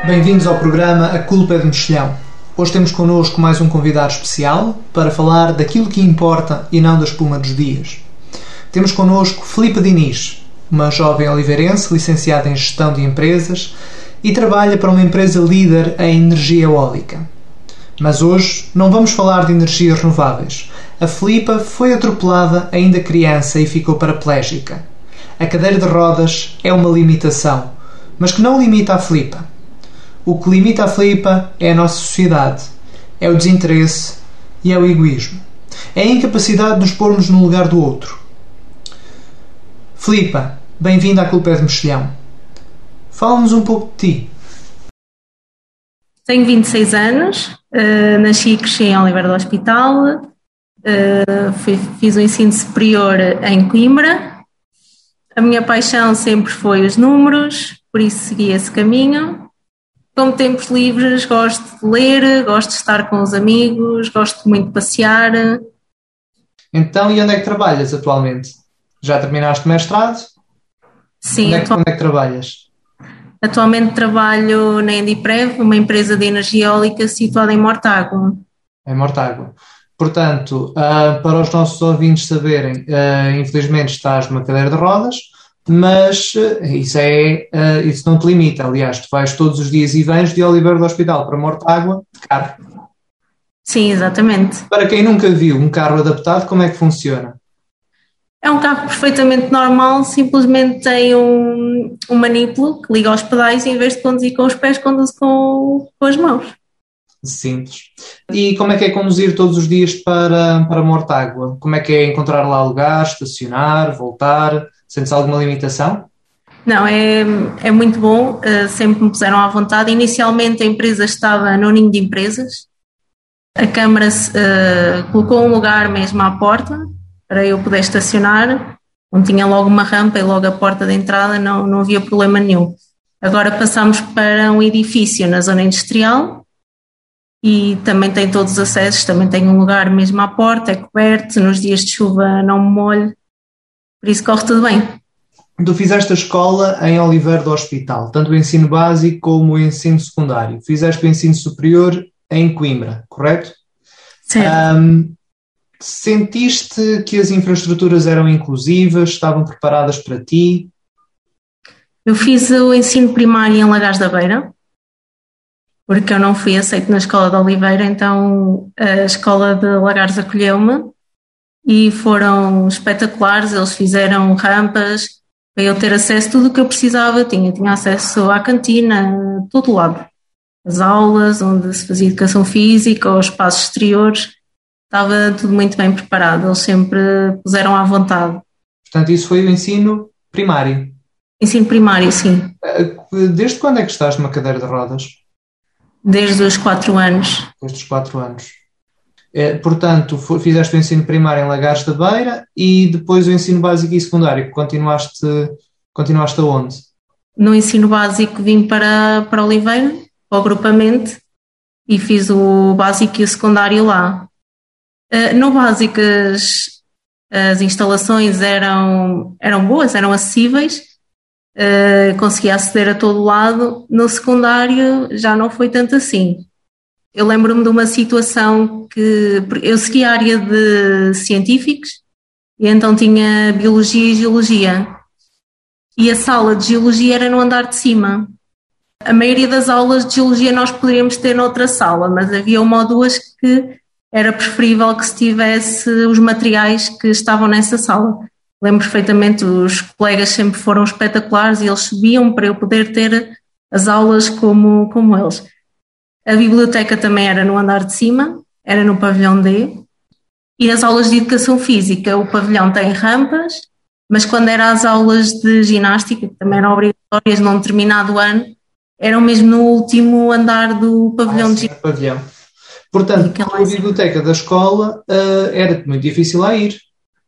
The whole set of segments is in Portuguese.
Bem-vindos ao programa A Culpa é de Mexilhão. Hoje temos connosco mais um convidado especial para falar daquilo que importa e não da espuma dos dias. Temos connosco Filipa Diniz, uma jovem oliveirense licenciada em Gestão de Empresas e trabalha para uma empresa líder em energia eólica. Mas hoje não vamos falar de energias renováveis. A Filipa foi atropelada ainda criança e ficou paraplégica. A cadeira de rodas é uma limitação, mas que não limita a Filipa. O que limita a Filipa é a nossa sociedade, é o desinteresse e é o egoísmo. É a incapacidade de nos pormos no lugar do outro. Filipa, bem-vinda à Culpa é de Mexilhão. Fala-nos um pouco de ti. Tenho 26 anos, nasci e cresci em Oliveira do Hospital, fiz o ensino superior em Coimbra. A minha paixão sempre foi os números, por isso segui esse caminho. Como tempos livres, gosto de ler, gosto de estar com os amigos, gosto muito de passear. Então, e onde é que trabalhas atualmente? Já terminaste o mestrado? Sim. Onde é que trabalhas? Atualmente trabalho na Endiprev, uma empresa de energia eólica situada em Mortágua. Em Mortágua. Portanto, para os nossos ouvintes saberem, infelizmente estás numa cadeira de rodas, mas isso não te limita. Aliás, tu vais todos os dias e vens de Oliveira do Hospital para Mortágua de carro. Sim, exatamente. Para quem nunca viu um carro adaptado, como é que funciona? É um carro perfeitamente normal, simplesmente tem um manípulo que liga aos pedais e em vez de conduzir com os pés, conduz com as mãos. Simples. E como é que é conduzir todos os dias para Mortágua? Como é que é encontrar lá lugar, estacionar, voltar? Sentes alguma limitação? Não, é muito bom, sempre me puseram à vontade. Inicialmente a empresa estava no ninho de empresas, a Câmara colocou um lugar mesmo à porta para eu poder estacionar, onde tinha logo uma rampa e logo a porta de entrada, não havia problema nenhum. Agora passamos para um edifício na zona industrial e também tem todos os acessos, também tem um lugar mesmo à porta, é coberto, nos dias de chuva não me molho, por isso corre tudo bem. Tu fizeste a escola em Oliveira do Hospital, tanto o ensino básico como o ensino secundário. Fizeste o ensino superior em Coimbra, correto? Certo. Sentiste que as infraestruturas eram inclusivas, estavam preparadas para ti? Eu fiz o ensino primário em Lagares da Beira, porque eu não fui aceito na escola de Oliveira, então a escola de Lagares acolheu-me e foram espetaculares. Eles fizeram rampas para eu ter acesso a tudo o que eu precisava. Tinha acesso à cantina, a todo lado. As aulas, onde se fazia educação física, aos espaços exteriores. Estava tudo muito bem preparado, eles sempre puseram à vontade. Portanto, isso foi o ensino primário? Ensino primário, sim. Desde quando é que estás numa cadeira de rodas? Desde os 4 anos. Desde os 4 anos. Portanto, fizeste o ensino primário em Lagares da Beira e depois o ensino básico e secundário. Continuaste aonde? No ensino básico vim para Oliveira, para o agrupamento, e fiz o básico e o secundário lá. No básico as instalações eram boas, eram acessíveis, conseguia aceder a todo lado. No secundário já não foi tanto assim. Eu lembro-me de uma situação que eu segui a área de científicos e então tinha biologia e geologia e a sala de geologia era no andar de cima. A maioria das aulas de geologia nós poderíamos ter noutra sala, mas havia uma ou duas que era preferível que se tivesse os materiais que estavam nessa sala. Lembro perfeitamente, os colegas sempre foram espetaculares e eles subiam para eu poder ter as aulas como eles. A biblioteca também era no andar de cima, era no pavilhão D. E as aulas de educação física, o pavilhão tem rampas, mas quando eram as aulas de ginástica, que também eram obrigatórias num determinado ano, eram mesmo no último andar do pavilhão de ginástica. Portanto, a biblioteca da escola era muito difícil a ir.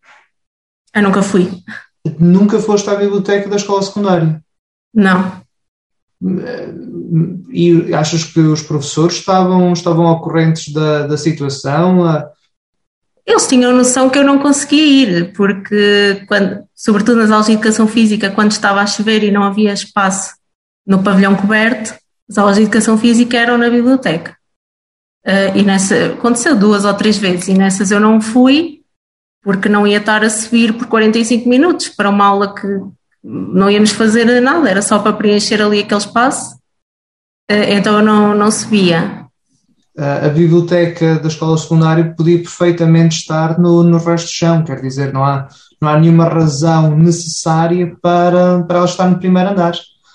Eu nunca fui. Nunca foste à biblioteca da escola secundária? Não. E achas que os professores estavam ao correntes da situação? Eles tinham noção que eu não conseguia ir, porque, sobretudo nas aulas de educação física, quando estava a chover e não havia espaço no pavilhão coberto, As aulas de educação física eram na biblioteca. Aconteceu 2 ou 3 vezes, e nessas eu não fui, porque não ia estar a subir por 45 minutos para uma aula que não íamos fazer nada, era só para preencher ali aquele espaço, então eu não subia. A biblioteca da escola secundária podia perfeitamente estar no resto do chão, quer dizer, não há nenhuma razão necessária para ela estar no primeiro andar.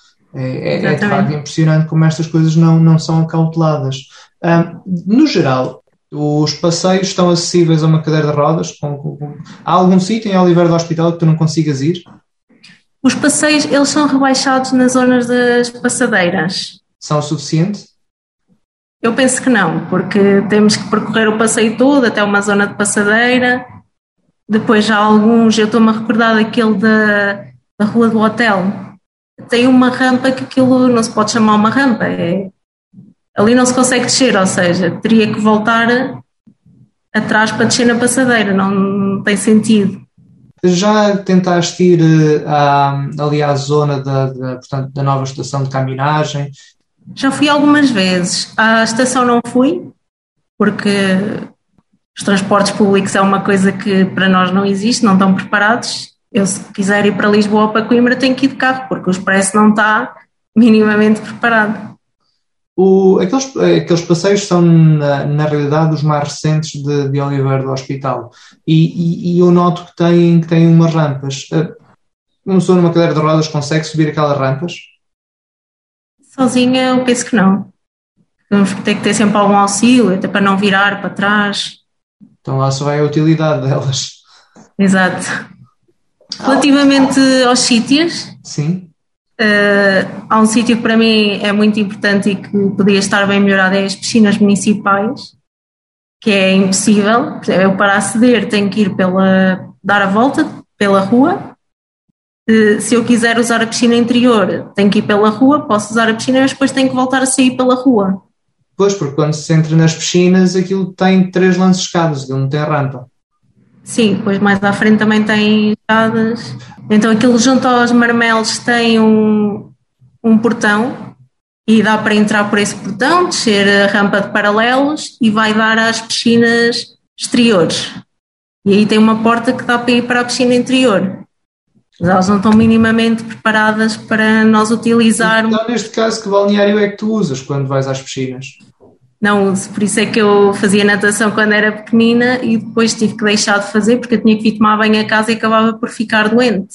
É de facto impressionante como estas coisas não são acauteladas. No geral, os passeios estão acessíveis a uma cadeira de rodas? Há algum sítio em Oliveira do Hospital que tu não consigas ir? Os passeios, eles são rebaixados nas zonas das passadeiras. São o suficiente? Eu penso que não, porque temos que percorrer o passeio todo até uma zona de passadeira. Depois já alguns, eu estou-me a recordar daquele da Rua do Hotel. Tem uma rampa que aquilo não se pode chamar uma rampa. Ali não se consegue descer, ou seja, teria que voltar atrás para descer na passadeira, não tem sentido. Já tentaste ir ali à zona portanto, da nova estação de caminhagem? Já fui algumas vezes. À estação não fui, porque os transportes públicos é uma coisa que para nós não existe, não estão preparados. Eu, se quiser ir para Lisboa ou para Coimbra, tenho que ir de carro, porque o expresso não está minimamente preparado. Aqueles passeios são, na realidade, os mais recentes de Oliveira do Hospital. E eu noto que tem umas rampas. Uma pessoa numa cadeira de rodas consegue subir aquelas rampas? Sozinha, eu penso que não. Vamos ter que ter sempre algum auxílio, até para não virar para trás. Então lá só vai a utilidade delas. Exato. Relativamente aos sítios, sim. Há um sítio que para mim é muito importante e que podia estar bem melhorado, é as piscinas municipais, que é impossível. Eu, para aceder, tenho que ir dar a volta pela rua. Se eu quiser usar a piscina interior, tenho que ir pela rua, posso usar a piscina, mas depois tenho que voltar a sair pela rua. Pois, porque quando se entra nas piscinas, aquilo tem 3 lances de escadas, aquilo não tem rampa. Sim, depois mais à frente também tem escadas. Então aquilo junto aos marmelos tem um portão e dá para entrar por esse portão, descer a rampa de paralelos e vai dar às piscinas exteriores. E aí tem uma porta que dá para ir para a piscina interior. Mas elas não estão minimamente preparadas para nós utilizarmos. Então, neste caso, que balneário é que tu usas quando vais às piscinas? Não uso, por isso é que eu fazia natação quando era pequenina e depois tive que deixar de fazer porque eu tinha que vir tomar banho a casa e acabava por ficar doente.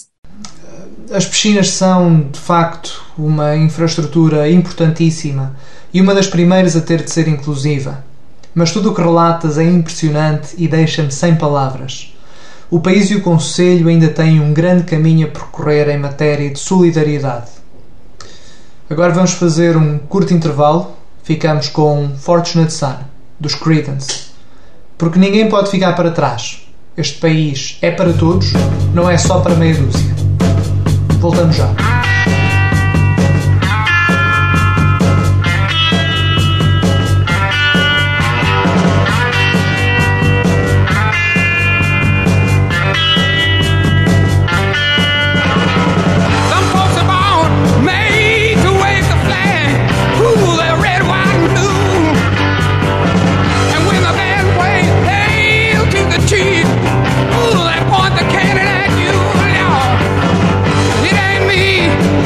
As piscinas são, de facto, uma infraestrutura importantíssima e uma das primeiras a ter de ser inclusiva. Mas tudo o que relatas é impressionante e deixa-me sem palavras. O país e o concelho ainda têm um grande caminho a percorrer em matéria de solidariedade. Agora vamos fazer um curto intervalo. Ficamos com Fortunate Son, dos Creedence. Porque ninguém pode ficar para trás. Este país é para todos, não é só para meia dúzia. Voltamos já. Ooh, they point the cannon at you, Lord. It ain't me.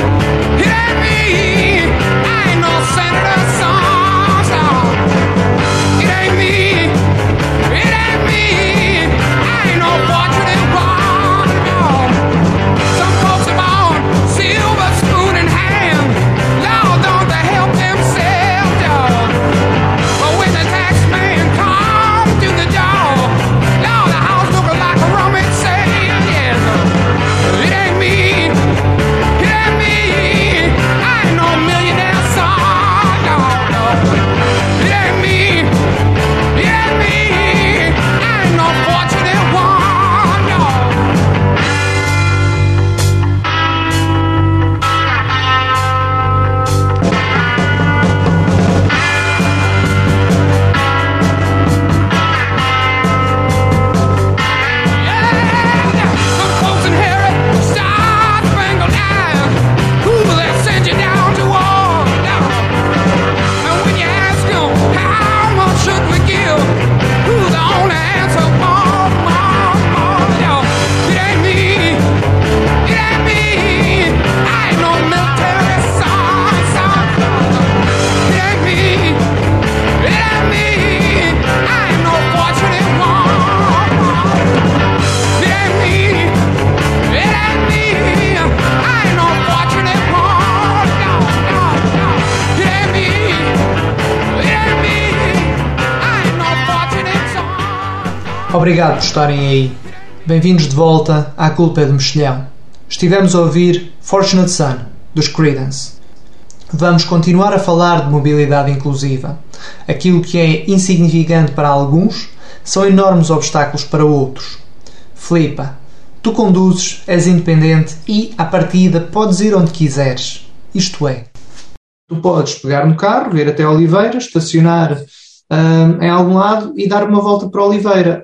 Obrigado por estarem aí. Bem-vindos de volta à Culpa é do Mexilhão. Estivemos a ouvir Fortunate Son, dos Creedence. Vamos continuar a falar de mobilidade inclusiva. Aquilo que é insignificante para alguns são enormes obstáculos para outros. Filipa, tu conduzes, és independente e, à partida, podes ir onde quiseres. Isto é, tu podes pegar no carro, vir até Oliveira, estacionar em algum lado e dar uma volta para Oliveira.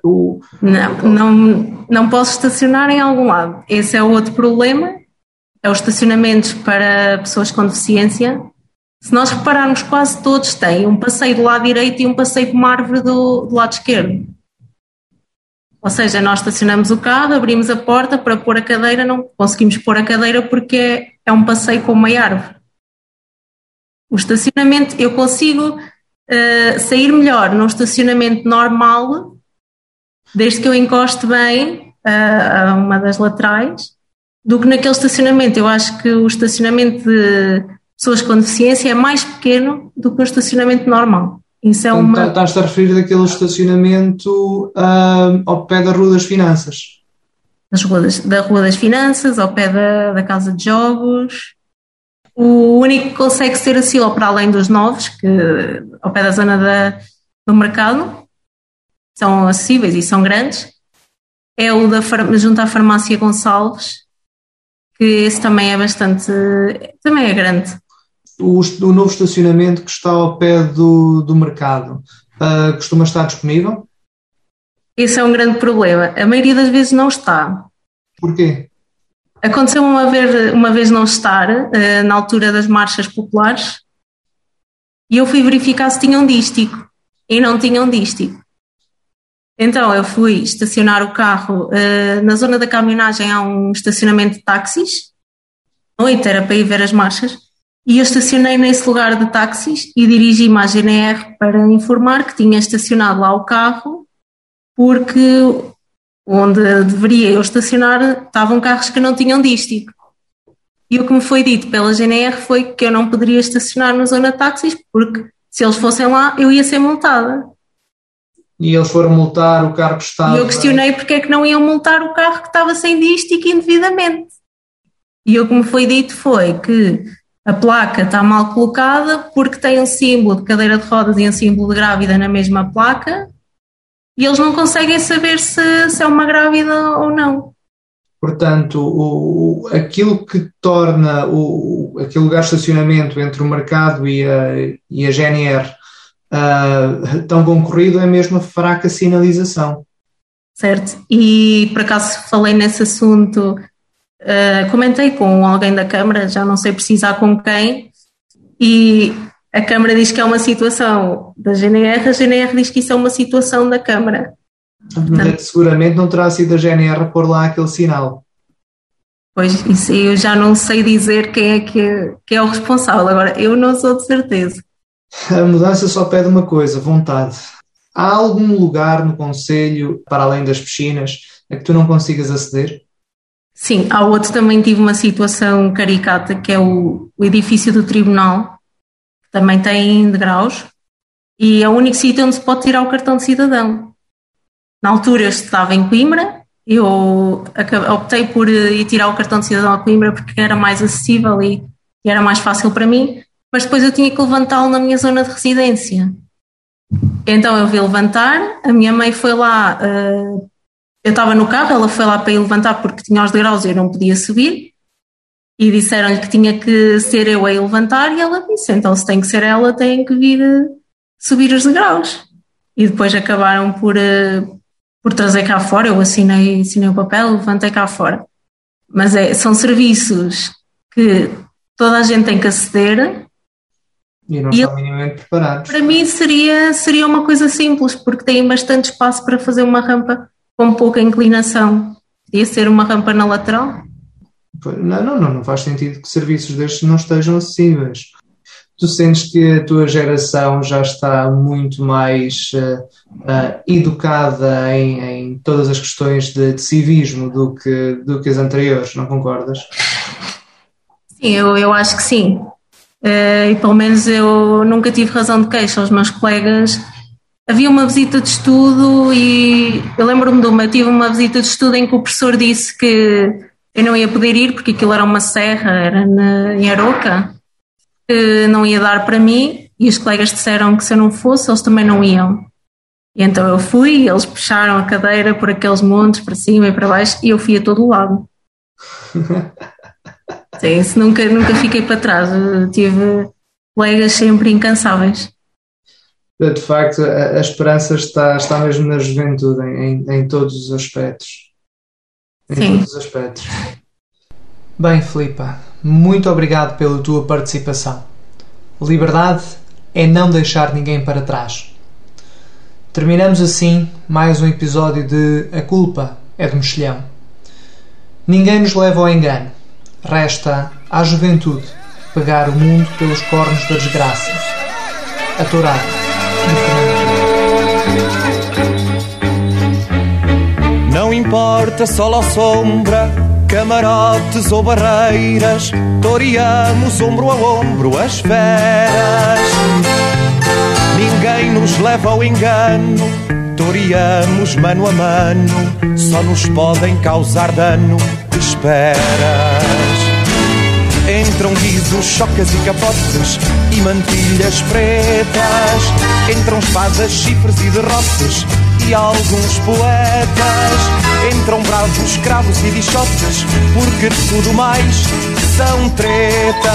Não posso estacionar em algum lado. Esse é o outro problema. É os estacionamentos para pessoas com deficiência. Se nós repararmos, quase todos têm um passeio do lado direito e um passeio com uma árvore do lado esquerdo. Ou seja, nós estacionamos o carro, abrimos a porta para pôr a cadeira, não conseguimos pôr a cadeira porque é um passeio com uma árvore. O estacionamento, eu consigo sair melhor num estacionamento normal, desde que eu encoste bem a uma das laterais, do que naquele estacionamento. Eu acho que o estacionamento de pessoas com deficiência é mais pequeno do que o estacionamento normal. Isso é uma... Estás-te a referir daquele estacionamento ao pé da Rua das Finanças? Da Rua das Finanças, ao pé da Casa de Jogos. O único que consegue ser assim, ou para além dos novos, que ao pé da zona do mercado, são acessíveis e são grandes, é o junto à Farmácia Gonçalves, que esse também é também é grande. O novo estacionamento que está ao pé do mercado costuma estar disponível? Esse é um grande problema. A maioria das vezes não está. Porquê? Aconteceu uma vez não estar, na altura das marchas populares, e eu fui verificar se tinham dístico, e não tinham dístico. Então eu fui estacionar o carro, na zona da caminhonagem há um estacionamento de táxis, à noite era para ir ver as marchas, e eu estacionei nesse lugar de táxis e dirigi-me à GNR para informar que tinha estacionado lá o carro, porque onde deveria eu estacionar estavam carros que não tinham dístico. E o que me foi dito pela GNR foi que eu não poderia estacionar na zona de táxis, porque se eles fossem lá eu ia ser multada. E eles foram multar o carro que estava... E eu questionei porque é que não iam multar o carro que estava sem dístico indevidamente. E o que me foi dito foi que a placa está mal colocada porque tem um símbolo de cadeira de rodas e um símbolo de grávida na mesma placa e eles não conseguem saber se é uma grávida ou não. Portanto, aquilo que torna aquele lugar de estacionamento entre o mercado e a GNR tão concorrido é mesmo a fraca sinalização. Certo, e por acaso falei nesse assunto, comentei com alguém da Câmara, já não sei precisar com quem, e a Câmara diz que é uma situação da GNR, a GNR diz que isso é uma situação da Câmara. Portanto, seguramente não terá sido a GNR a pôr lá aquele sinal. Pois, isso eu já não sei dizer quem é que é o responsável, agora eu não sou de certeza. A mudança só pede uma coisa, vontade. Há algum lugar no concelho, para além das piscinas, a que tu não consigas aceder? Sim, há outro também tive uma situação caricata, que é o edifício do Tribunal, que também tem degraus, e é o único sítio onde se pode tirar o cartão de cidadão. Na altura eu estava em Coimbra, eu optei por ir tirar o cartão de cidadão a Coimbra porque era mais acessível e era mais fácil para mim, mas depois eu tinha que levantá-lo na minha zona de residência. Então eu vi levantar, a minha mãe foi lá, eu estava no carro, ela foi lá para ir levantar porque tinha os degraus e eu não podia subir, e disseram-lhe que tinha que ser eu a ir levantar, e ela disse, então se tem que ser ela, tem que vir subir os degraus. E depois acabaram por trazer cá fora, eu assinei o papel, levantei cá fora. Mas são serviços que toda a gente tem que aceder. E não estão minimamente preparados. Para mim seria uma coisa simples, porque têm bastante espaço para fazer uma rampa com pouca inclinação. Podia ser uma rampa na lateral? Não faz sentido que serviços destes não estejam acessíveis. Tu sentes que a tua geração já está muito mais educada em todas as questões de civismo do que as anteriores, não concordas? Sim, eu acho que sim. E pelo menos eu nunca tive razão de queixa. Os meus colegas havia uma visita de estudo e eu lembro-me de uma, tive uma visita de estudo em que o professor disse que eu não ia poder ir porque aquilo era uma serra, era em Aroca, que não ia dar para mim e os colegas disseram que se eu não fosse eles também não iam. E então eu fui e eles puxaram a cadeira por aqueles montes para cima e para baixo e eu fui a todo o lado. Sim, isso nunca fiquei para trás, eu tive colegas sempre incansáveis. De facto, a esperança está mesmo na juventude, em todos os aspectos. Sim. Todos os aspectos. Bem, Filipa, muito obrigado pela tua participação. Liberdade é não deixar ninguém para trás. Terminamos assim mais um episódio de A Culpa é do Mexilhão. Ninguém nos leva ao engano. Resta à juventude pegar o mundo pelos cornos da desgraça. A tourada. Não importa sol ou sombra, camarotes ou barreiras, toreamos ombro a ombro as feras. Ninguém nos leva ao engano, toreamos mano a mano, só nos podem causar dano esperas. Entram guizos, chocas e capotes e mantilhas pretas, entram espadas, chifres e derrotes e alguns poetas, entram bravos, cravos e bichotes, porque tudo mais são tretas.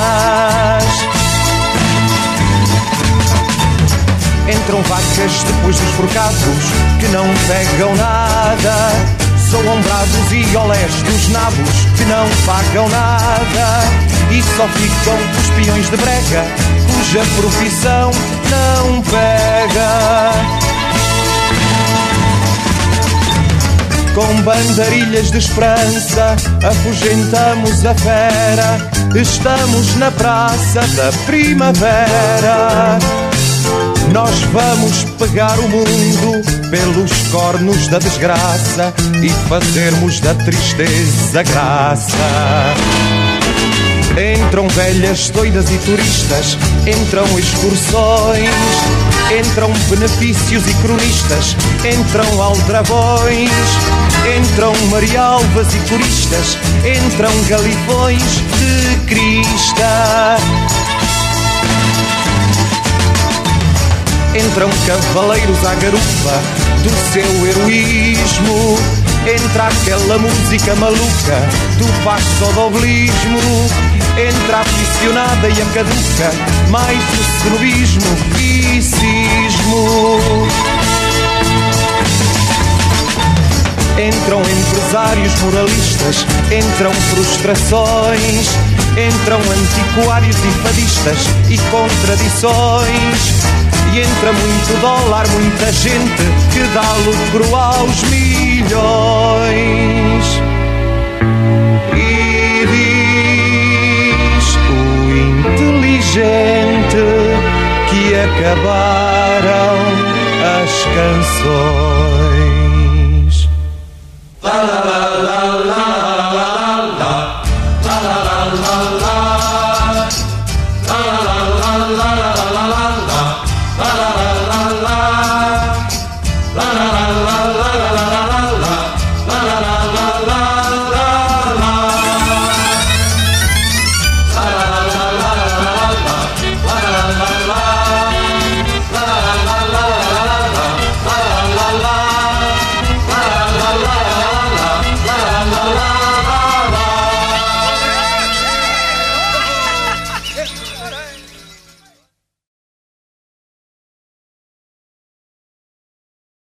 Entram vacas depois dos forcados que não pegam nada, soam bravos e olés dos nabos que não pagam nada, e só ficam os peões de brega cuja profissão não pega. Com bandarilhas de esperança afugentamos a fera, estamos na praça da primavera. Nós vamos pegar o mundo pelos cornos da desgraça e fazermos da tristeza graça. Entram velhas doidas e turistas, entram excursões, entram benefícios e cronistas, entram aldrabões, entram marialvas e coristas, entram galifões de crista. Entram cavaleiros à garupa do seu heroísmo, entra aquela música maluca do passo-doblismo, entra a aficionada e a caduca, mais o snobismo e cismo. Entram empresários moralistas, entram frustrações, entram antiquários e fadistas e contradições. E entra muito dólar, muita gente que dá lucro aos milhões. E diz o inteligente que acabaram as canções. La la la la la.